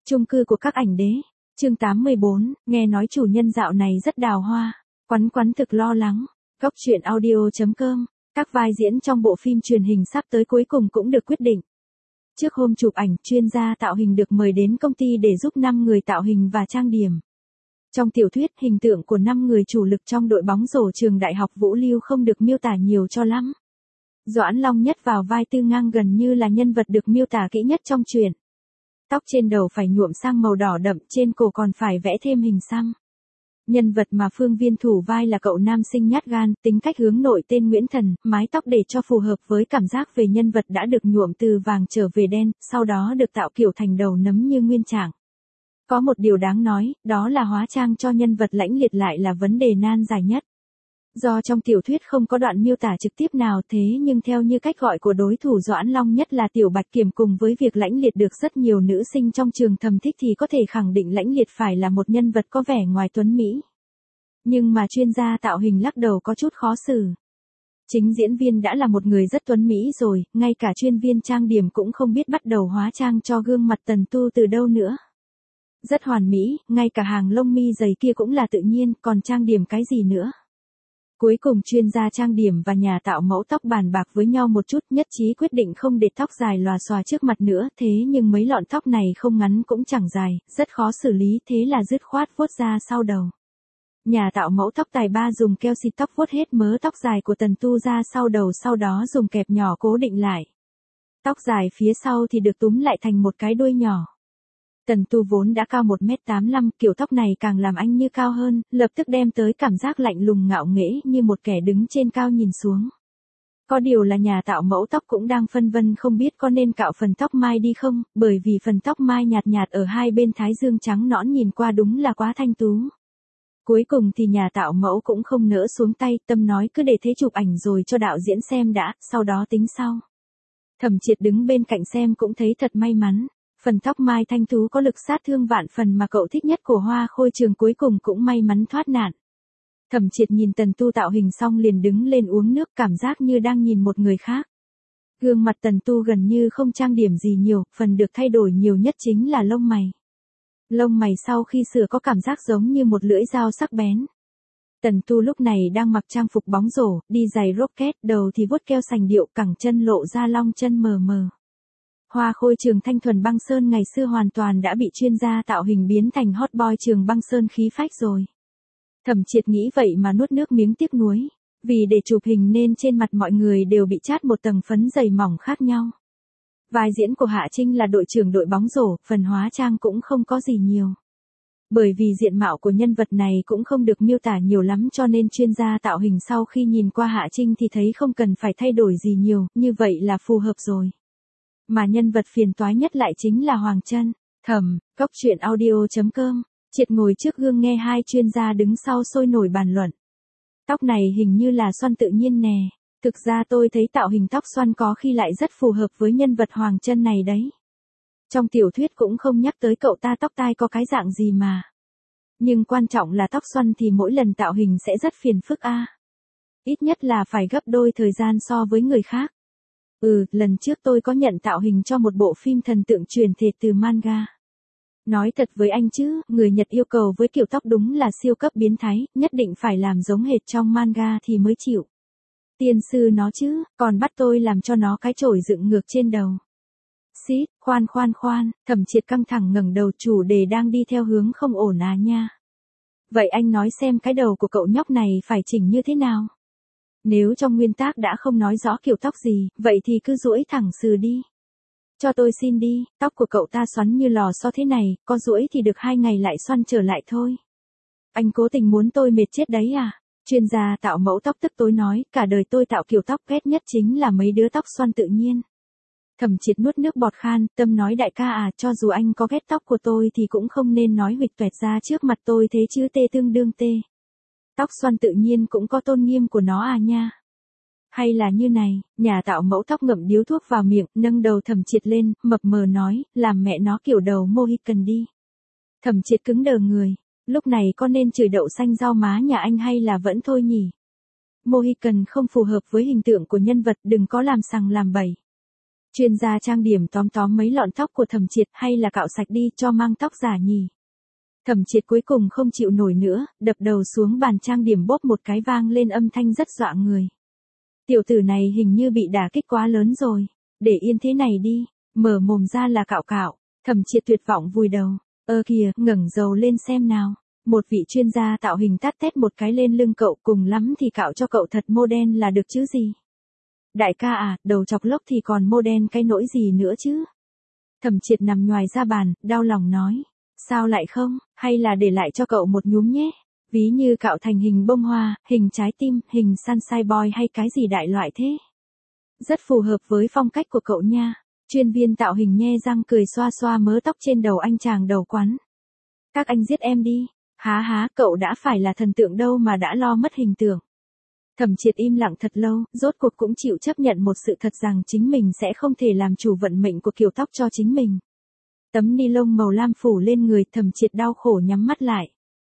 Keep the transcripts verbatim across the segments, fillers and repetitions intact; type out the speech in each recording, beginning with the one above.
Chung cư của các ảnh đế. Chương tám mươi bốn, nghe nói chủ nhân dạo này rất đào hoa. Quắn quắn thực lo lắng. Góc truyện audio.com. Các vai diễn trong bộ phim truyền hình sắp tới cuối cùng cũng được quyết định. Trước hôm chụp ảnh, chuyên gia tạo hình được mời đến công ty để giúp năm người tạo hình và trang điểm. Trong tiểu thuyết, hình tượng của năm người chủ lực trong đội bóng rổ trường Đại học Vũ Lưu không được miêu tả nhiều cho lắm. Doãn Long Nhất vào vai Tư Ngang gần như là nhân vật được miêu tả kỹ nhất trong truyện. Tóc trên đầu phải nhuộm sang màu đỏ đậm, trên cổ còn phải vẽ thêm hình xăm. Nhân vật mà Phương Viên thủ vai là cậu nam sinh nhát gan, tính cách hướng nội tên Nguyễn Thần, mái tóc để cho phù hợp với cảm giác về nhân vật đã được nhuộm từ vàng trở về đen, sau đó được tạo kiểu thành đầu nấm như nguyên trạng. Có một điều đáng nói, đó là hóa trang cho nhân vật lãnh liệt lại là vấn đề nan giải nhất. Do trong tiểu thuyết không có đoạn miêu tả trực tiếp nào thế nhưng theo như cách gọi của đối thủ Doãn Long Nhất là Tiểu Bạch Kiểm cùng với việc lãnh liệt được rất nhiều nữ sinh trong trường thầm thích thì có thể khẳng định lãnh liệt phải là một nhân vật có vẻ ngoài tuấn Mỹ. Nhưng mà chuyên gia tạo hình lắc đầu có chút khó xử. Chính diễn viên đã là một người rất tuấn Mỹ rồi, ngay cả chuyên viên trang điểm cũng không biết bắt đầu hóa trang cho gương mặt Tần Tu từ đâu nữa. Rất hoàn mỹ, ngay cả hàng lông mi dày kia cũng là tự nhiên, còn trang điểm cái gì nữa. Cuối cùng chuyên gia trang điểm và nhà tạo mẫu tóc bàn bạc với nhau một chút, nhất trí quyết định không để tóc dài lòa xòa trước mặt nữa, thế nhưng mấy lọn tóc này không ngắn cũng chẳng dài, rất khó xử lý, thế là dứt khoát vuốt ra sau đầu. Nhà tạo mẫu tóc tài ba dùng keo xịt tóc vuốt hết mớ tóc dài của Tần Tu ra sau đầu, sau đó dùng kẹp nhỏ cố định lại. Tóc dài phía sau thì được túm lại thành một cái đuôi nhỏ. Tần Tu vốn đã cao một mét tám mươi lăm, kiểu tóc này càng làm anh như cao hơn, lập tức đem tới cảm giác lạnh lùng ngạo nghễ như một kẻ đứng trên cao nhìn xuống. Có điều là nhà tạo mẫu tóc cũng đang phân vân không biết có nên cạo phần tóc mai đi không, bởi vì phần tóc mai nhạt nhạt ở hai bên thái dương trắng nõn nhìn qua đúng là quá thanh tú. Cuối cùng thì nhà tạo mẫu cũng không nỡ xuống tay, tâm nói cứ để thế chụp ảnh rồi cho đạo diễn xem đã, sau đó tính sau. Thẩm Triệt đứng bên cạnh xem cũng thấy thật may mắn. Phần tóc mai thanh tú có lực sát thương vạn phần mà cậu thích nhất của Hoa Khôi Trường cuối cùng cũng may mắn thoát nạn. Thẩm Triệt nhìn Tần Tu tạo hình xong liền đứng lên uống nước, cảm giác như đang nhìn một người khác. Gương mặt Tần Tu gần như không trang điểm gì nhiều, phần được thay đổi nhiều nhất chính là lông mày. Lông mày sau khi sửa có cảm giác giống như một lưỡi dao sắc bén. Tần Tu lúc này đang mặc trang phục bóng rổ, đi giày rocket, đầu thì vuốt keo sành điệu, cẳng chân lộ ra long chân mờ mờ. Hoa Khôi Trường thanh thuần băng sơn ngày xưa hoàn toàn đã bị chuyên gia tạo hình biến thành hot boy trường băng sơn khí phách rồi. Thẩm Triệt nghĩ vậy mà nuốt nước miếng tiếc nuối, vì để chụp hình nên trên mặt mọi người đều bị chát một tầng phấn dày mỏng khác nhau. Vai diễn của Hạ Trinh là đội trưởng đội bóng rổ, phần hóa trang cũng không có gì nhiều. Bởi vì diện mạo của nhân vật này cũng không được miêu tả nhiều lắm cho nên chuyên gia tạo hình sau khi nhìn qua Hạ Trinh thì thấy không cần phải thay đổi gì nhiều, như vậy là phù hợp rồi. Mà nhân vật phiền toái nhất lại chính là Hoàng Trân. Thẩm, góc truyện audio.com. Triệt ngồi trước gương nghe hai chuyên gia đứng sau sôi nổi bàn luận. Tóc này hình như là xoăn tự nhiên nè. Thực ra tôi thấy tạo hình tóc xoăn có khi lại rất phù hợp với nhân vật Hoàng Trân này đấy. Trong tiểu thuyết cũng không nhắc tới cậu ta tóc tai có cái dạng gì mà. Nhưng quan trọng là tóc xoăn thì mỗi lần tạo hình sẽ rất phiền phức a. À. Ít nhất là phải gấp đôi thời gian so với người khác. Ừ, lần trước tôi có nhận tạo hình cho một bộ phim thần tượng truyền thể từ manga. Nói thật với anh chứ, người Nhật yêu cầu với kiểu tóc đúng là siêu cấp biến thái, nhất định phải làm giống hệt trong manga thì mới chịu. Tiên sư nó chứ, còn bắt tôi làm cho nó cái chổi dựng ngược trên đầu. Xít, khoan khoan khoan, Thẩm Triệt căng thẳng ngẩng đầu, chủ đề đang đi theo hướng không ổn à nha. Vậy anh nói xem cái đầu của cậu nhóc này phải chỉnh như thế nào? Nếu trong nguyên tác đã không nói rõ kiểu tóc gì, vậy thì cứ duỗi thẳng sừ đi. Cho tôi xin đi, tóc của cậu ta xoắn như lò xo thế này, có duỗi thì được hai ngày lại xoăn trở lại thôi. Anh cố tình muốn tôi mệt chết đấy à? Chuyên gia tạo mẫu tóc tức tối nói, cả đời tôi tạo kiểu tóc ghét nhất chính là mấy đứa tóc xoăn tự nhiên. Thẩm Triệt nuốt nước bọt khan, tâm nói đại ca à, cho dù anh có ghét tóc của tôi thì cũng không nên nói huỵch toẹt ra trước mặt tôi thế chứ, tê tương đương tê. Tóc xoăn tự nhiên cũng có tôn nghiêm của nó à nha. Hay là như này, nhà tạo mẫu tóc ngậm điếu thuốc vào miệng, nâng đầu Thẩm Triệt lên, mập mờ nói, làm mẹ nó kiểu đầu Mohican đi. Thẩm Triệt cứng đờ người, lúc này có nên chửi đậu xanh rau má nhà anh hay là vẫn thôi nhỉ? Mohican không phù hợp với hình tượng của nhân vật, đừng có làm sằng làm bậy. Chuyên gia trang điểm tóm tóm mấy lọn tóc của Thẩm Triệt hay là cạo sạch đi cho mang tóc giả nhỉ. Thẩm Triệt cuối cùng không chịu nổi nữa, đập đầu xuống bàn trang điểm bốp một cái vang lên âm thanh rất dọa người. Tiểu tử này hình như bị đả kích quá lớn rồi, để yên thế này đi, mở mồm ra là cạo cạo. Thẩm Triệt tuyệt vọng vùi đầu, ơ kìa, ngẩng đầu lên xem nào. Một vị chuyên gia tạo hình tát tét một cái lên lưng cậu, cùng lắm thì cạo cho cậu thật model là được chứ gì. Đại ca à, đầu chọc lốc thì còn model cái nỗi gì nữa chứ. Thẩm Triệt nằm nhoài ra bàn, đau lòng nói. Sao lại không, hay là để lại cho cậu một nhúm nhé. Ví như cạo thành hình bông hoa, hình trái tim, hình sunshine boy hay cái gì đại loại thế. Rất phù hợp với phong cách của cậu nha. Chuyên viên tạo hình nhe răng cười xoa xoa mớ tóc trên đầu anh chàng đầu quắn. Các anh giết em đi. Há há, cậu đã phải là thần tượng đâu mà đã lo mất hình tượng. Thẩm Triệt im lặng thật lâu, rốt cuộc cũng chịu chấp nhận một sự thật rằng chính mình sẽ không thể làm chủ vận mệnh của kiểu tóc cho chính mình. Tấm ni lông màu lam phủ lên người, Thẩm Triệt đau khổ nhắm mắt lại.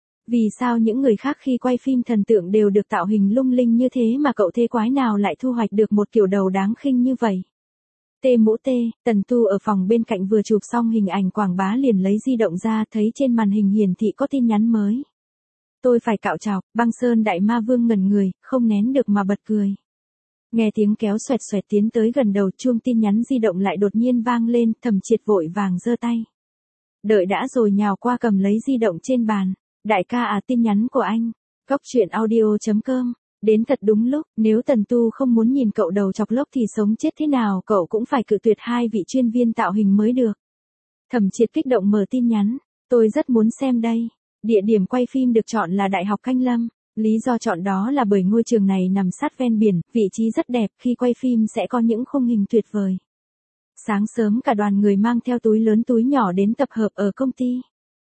Vì sao những người khác khi quay phim thần tượng đều được tạo hình lung linh như thế mà cậu thế quái nào lại thu hoạch được một kiểu đầu đáng khinh như vậy? Tê mũ tê, Tần Tu ở phòng bên cạnh vừa chụp xong hình ảnh quảng bá liền lấy di động ra, thấy trên màn hình hiển thị có tin nhắn mới. Tôi phải cạo chọc, Băng Sơn Đại Ma Vương ngẩn người, không nén được mà bật cười. Nghe tiếng kéo xoẹt xoẹt tiến tới gần đầu, chuông tin nhắn di động lại đột nhiên vang lên, Thẩm Triệt vội vàng giơ tay. Đợi đã rồi nhào qua cầm lấy di động trên bàn. Đại ca à, tin nhắn của anh. Góc truyện audio chấm com. Đến thật đúng lúc, nếu Tần Tu không muốn nhìn cậu đầu chọc lốc thì sống chết thế nào cậu cũng phải cự tuyệt hai vị chuyên viên tạo hình mới được. Thẩm Triệt kích động mở tin nhắn. Tôi rất muốn xem đây. Địa điểm quay phim được chọn là Đại học Canh Lâm. Lý do chọn đó là bởi ngôi trường này nằm sát ven biển, vị trí rất đẹp, khi quay phim sẽ có những khung hình tuyệt vời. Sáng sớm cả đoàn người mang theo túi lớn túi nhỏ đến tập hợp ở công ty.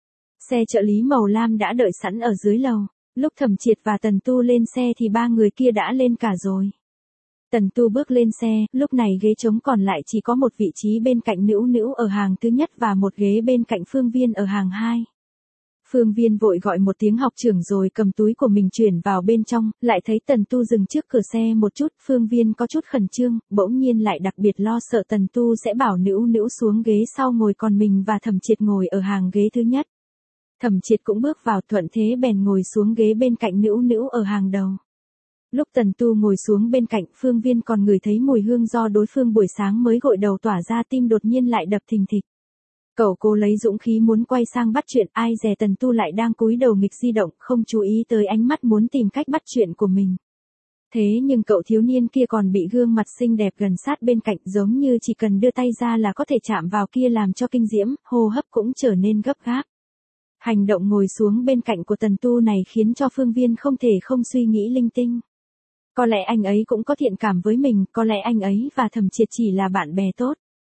Xe trợ lý màu lam đã đợi sẵn ở dưới lầu. Lúc Thẩm Triệt và Tần Tu lên xe thì ba người kia đã lên cả rồi. Tần Tu bước lên xe, lúc này ghế trống còn lại chỉ có một vị trí bên cạnh Nữu Nữu ở hàng thứ nhất và một ghế bên cạnh Phương Viên ở hàng hai. Phương Viên vội gọi một tiếng học trưởng rồi cầm túi của mình chuyển vào bên trong, lại thấy Tần Tu dừng trước cửa xe một chút, Phương Viên có chút khẩn trương, bỗng nhiên lại đặc biệt lo sợ Tần Tu sẽ bảo Nữu Nữu xuống ghế sau ngồi còn mình và Thẩm Triệt ngồi ở hàng ghế thứ nhất. Thẩm Triệt cũng bước vào, thuận thế bèn ngồi xuống ghế bên cạnh Nữu Nữu ở hàng đầu. Lúc Tần Tu ngồi xuống bên cạnh, Phương Viên còn ngửi thấy mùi hương do đối phương buổi sáng mới gội đầu tỏa ra, tim đột nhiên lại đập thình thịch. Cậu cố lấy dũng khí muốn quay sang bắt chuyện, ai dè Tần Tu lại đang cúi đầu nghịch di động, không chú ý tới ánh mắt muốn tìm cách bắt chuyện của mình. Thế nhưng cậu thiếu niên kia còn bị gương mặt xinh đẹp gần sát bên cạnh, giống như chỉ cần đưa tay ra là có thể chạm vào kia, làm cho kinh diễm, hô hấp cũng trở nên gấp gáp. Hành động ngồi xuống bên cạnh của Tần Tu này khiến cho Phương Viên không thể không suy nghĩ linh tinh. Có lẽ anh ấy cũng có thiện cảm với mình, có lẽ anh ấy và Thẩm Triệt chỉ là bạn bè tốt.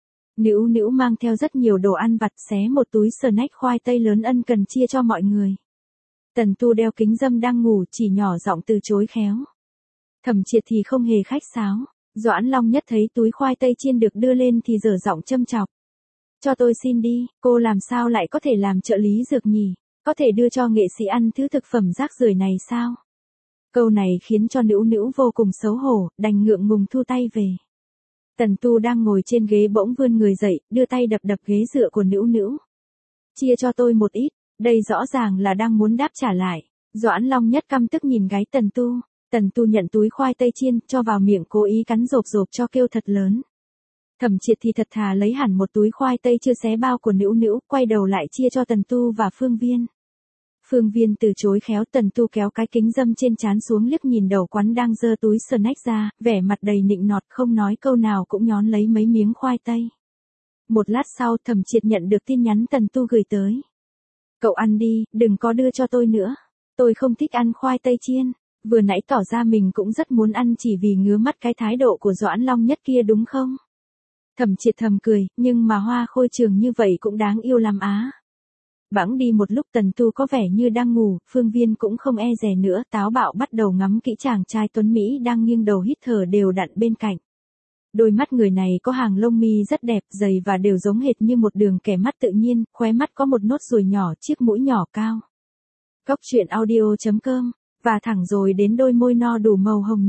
Nữu Nữu mang theo rất nhiều đồ ăn vặt, xé một túi snack khoai tây lớn ân cần chia cho mọi người. Tần Tu đeo kính râm đang ngủ, chỉ nhỏ giọng từ chối khéo. Thẩm Triệt thì không hề khách sáo. Doãn Long Nhất thấy túi khoai tây chiên được đưa lên thì dở giọng châm chọc. Cho tôi xin đi, cô làm sao lại có thể làm trợ lý dược nhỉ? Có thể đưa cho nghệ sĩ ăn thứ thực phẩm rác rưởi này sao? Câu này khiến cho Nữu Nữu vô cùng xấu hổ, đành ngượng ngùng thu tay về. Tần Tu đang ngồi trên ghế bỗng vươn người dậy, đưa tay đập đập ghế dựa của Nữu Nữu. Chia cho tôi một ít, đây rõ ràng là đang muốn đáp trả lại. Doãn Long Nhất căm tức nhìn gái Tần Tu. Tần Tu nhận túi khoai tây chiên, cho vào miệng cố ý cắn rộp rộp cho kêu thật lớn. Thẩm Triệt thì thật thà lấy hẳn một túi khoai tây chưa xé bao của Nữu Nữu, quay đầu lại chia cho Tần Tu và Phương Viên. Phương Viên từ chối khéo, Tần Tu kéo cái kính râm trên trán xuống liếc nhìn đầu quắn đang giơ túi snack ra, vẻ mặt đầy nịnh nọt, không nói câu nào cũng nhón lấy mấy miếng khoai tây. Một lát sau, Thẩm Triệt nhận được tin nhắn Tần Tu gửi tới. Cậu ăn đi, đừng có đưa cho tôi nữa. Tôi không thích ăn khoai tây chiên. Vừa nãy tỏ ra mình cũng rất muốn ăn chỉ vì ngứa mắt cái thái độ của Doãn Long Nhất kia đúng không? Thẩm Triệt thầm cười, nhưng mà Hoa Khôi Trường như vậy cũng đáng yêu lắm á. Bẵng đi một lúc Tần Tu có vẻ như đang ngủ, Phương Viên cũng không e dè nữa, táo bạo bắt đầu ngắm kỹ chàng trai tuấn Mỹ đang nghiêng đầu hít thở đều đặn bên cạnh. Đôi mắt người này có hàng lông mi rất đẹp, dày và đều giống hệt như một đường kẻ mắt tự nhiên, khóe mắt có một nốt ruồi nhỏ, chiếc mũi nhỏ cao. Góc truyện audio chấm com, và thẳng rồi đến đôi môi no đủ màu hồng nhạt.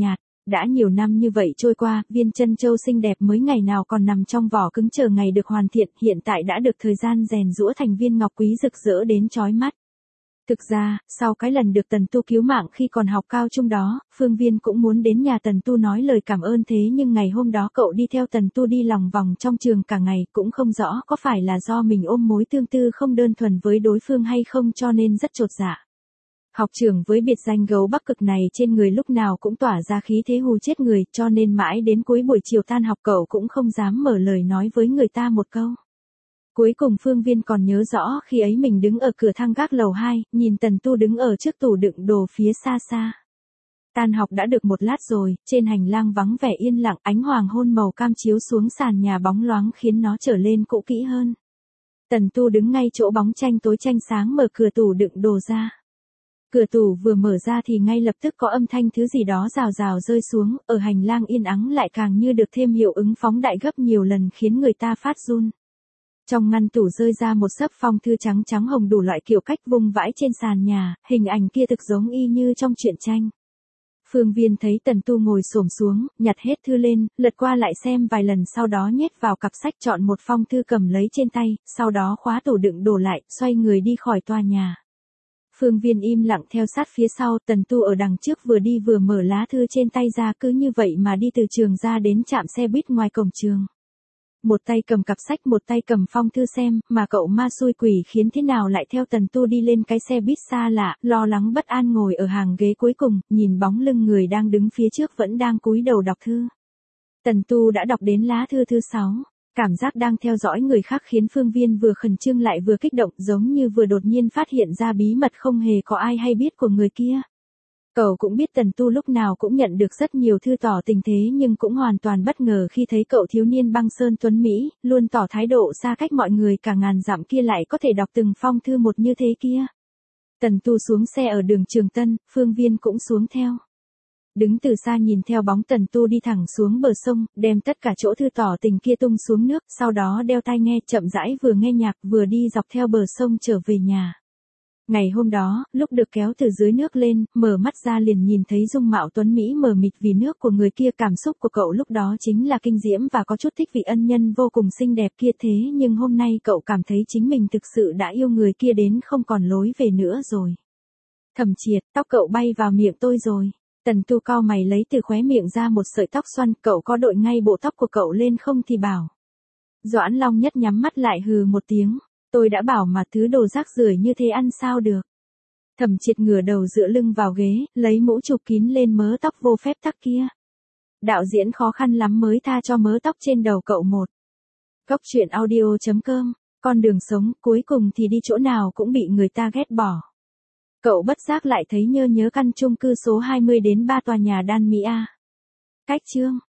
Đã nhiều năm như vậy trôi qua, viên chân châu xinh đẹp mới ngày nào còn nằm trong vỏ cứng chờ ngày được hoàn thiện, hiện tại đã được thời gian rèn giũa thành viên ngọc quý rực rỡ đến chói mắt. Thực ra, sau cái lần được Tần Tu cứu mạng khi còn học cao trung đó, Phương Viên cũng muốn đến nhà Tần Tu nói lời cảm ơn, thế nhưng ngày hôm đó cậu đi theo Tần Tu đi lòng vòng trong trường cả ngày, cũng không rõ có phải là do mình ôm mối tương tư không đơn thuần với đối phương hay không cho nên rất chột dạ. Học trưởng với biệt danh gấu Bắc Cực này trên người lúc nào cũng tỏa ra khí thế hù chết người, cho nên mãi đến cuối buổi chiều tan học cậu cũng không dám mở lời nói với người ta một câu. Cuối cùng Phương Viên còn nhớ rõ khi ấy mình đứng ở cửa thang gác lầu hai, nhìn Tần Tu đứng ở trước tủ đựng đồ phía xa xa. Tan học đã được một lát rồi, trên hành lang vắng vẻ yên lặng, ánh hoàng hôn màu cam chiếu xuống sàn nhà bóng loáng khiến nó trở lên cũ kỹ hơn. Tần Tu đứng ngay chỗ bóng tranh tối tranh sáng mở cửa tủ đựng đồ ra. Cửa tủ vừa mở ra thì ngay lập tức có âm thanh thứ gì đó rào rào rơi xuống, ở hành lang yên ắng lại càng như được thêm hiệu ứng phóng đại gấp nhiều lần khiến người ta phát run. Trong ngăn tủ rơi ra một xấp phong thư trắng trắng hồng đủ loại kiểu cách vung vãi trên sàn nhà, hình ảnh kia thực giống y như trong truyện tranh. Phương Viên thấy Tần Tu ngồi xổm xuống, nhặt hết thư lên, lật qua lại xem vài lần sau đó nhét vào cặp sách chọn một phong thư cầm lấy trên tay, sau đó khóa tủ đựng đồ lại, xoay người đi khỏi tòa nhà. Phương Viên im lặng theo sát phía sau, Tần Tu ở đằng trước vừa đi vừa mở lá thư trên tay ra, cứ như vậy mà đi từ trường ra đến trạm xe buýt ngoài cổng trường. Một tay cầm cặp sách một tay cầm phong thư xem, mà cậu ma xui quỷ khiến thế nào lại theo Tần Tu đi lên cái xe buýt xa lạ, lo lắng bất an ngồi ở hàng ghế cuối cùng, nhìn bóng lưng người đang đứng phía trước vẫn đang cúi đầu đọc thư. Tần Tu đã đọc đến lá thư thứ sáu. Cảm giác đang theo dõi người khác khiến Phương Viên vừa khẩn trương lại vừa kích động, giống như vừa đột nhiên phát hiện ra bí mật không hề có ai hay biết của người kia. Cậu cũng biết Tần Tu lúc nào cũng nhận được rất nhiều thư tỏ tình thế nhưng cũng hoàn toàn bất ngờ khi thấy cậu thiếu niên băng sơn tuấn Mỹ, luôn tỏ thái độ xa cách mọi người cả ngàn dặm kia lại có thể đọc từng phong thư một như thế kia. Tần Tu xuống xe ở đường Trường Tân, Phương Viên cũng xuống theo. Đứng từ xa nhìn theo bóng Tần Tu đi thẳng xuống bờ sông, đem tất cả chỗ thư tỏ tình kia tung xuống nước, sau đó đeo tai nghe chậm rãi vừa nghe nhạc vừa đi dọc theo bờ sông trở về nhà. Ngày hôm đó, lúc được kéo từ dưới nước lên, mở mắt ra liền nhìn thấy dung mạo tuấn Mỹ mờ mịt vì nước của người kia, cảm xúc của cậu lúc đó chính là kinh diễm và có chút thích vị ân nhân vô cùng xinh đẹp kia, thế nhưng hôm nay cậu cảm thấy chính mình thực sự đã yêu người kia đến không còn lối về nữa rồi. Thẩm Triệt, tóc cậu bay vào miệng tôi rồi. Tần Tu cau mày lấy từ khóe miệng ra một sợi tóc xoăn, cậu có đội ngay bộ tóc của cậu lên không thì bảo. Doãn Long Nhất nhắm mắt lại hừ một tiếng. Tôi đã bảo mà thứ đồ rác rưởi như thế ăn sao được. Thẩm Triệt ngửa đầu dựa lưng vào ghế, lấy mũ chụp kín lên mớ tóc vô phép tắc kia. Đạo diễn khó khăn lắm mới tha cho mớ tóc trên đầu cậu một. Cốc truyện audio chấm com, con đường sống, cuối cùng thì đi chỗ nào cũng bị người ta ghét bỏ. Cậu bất giác lại thấy nhớ nhớ căn chung cư số hai mươi đến ba tòa nhà Đan Mỹ A. Cách chương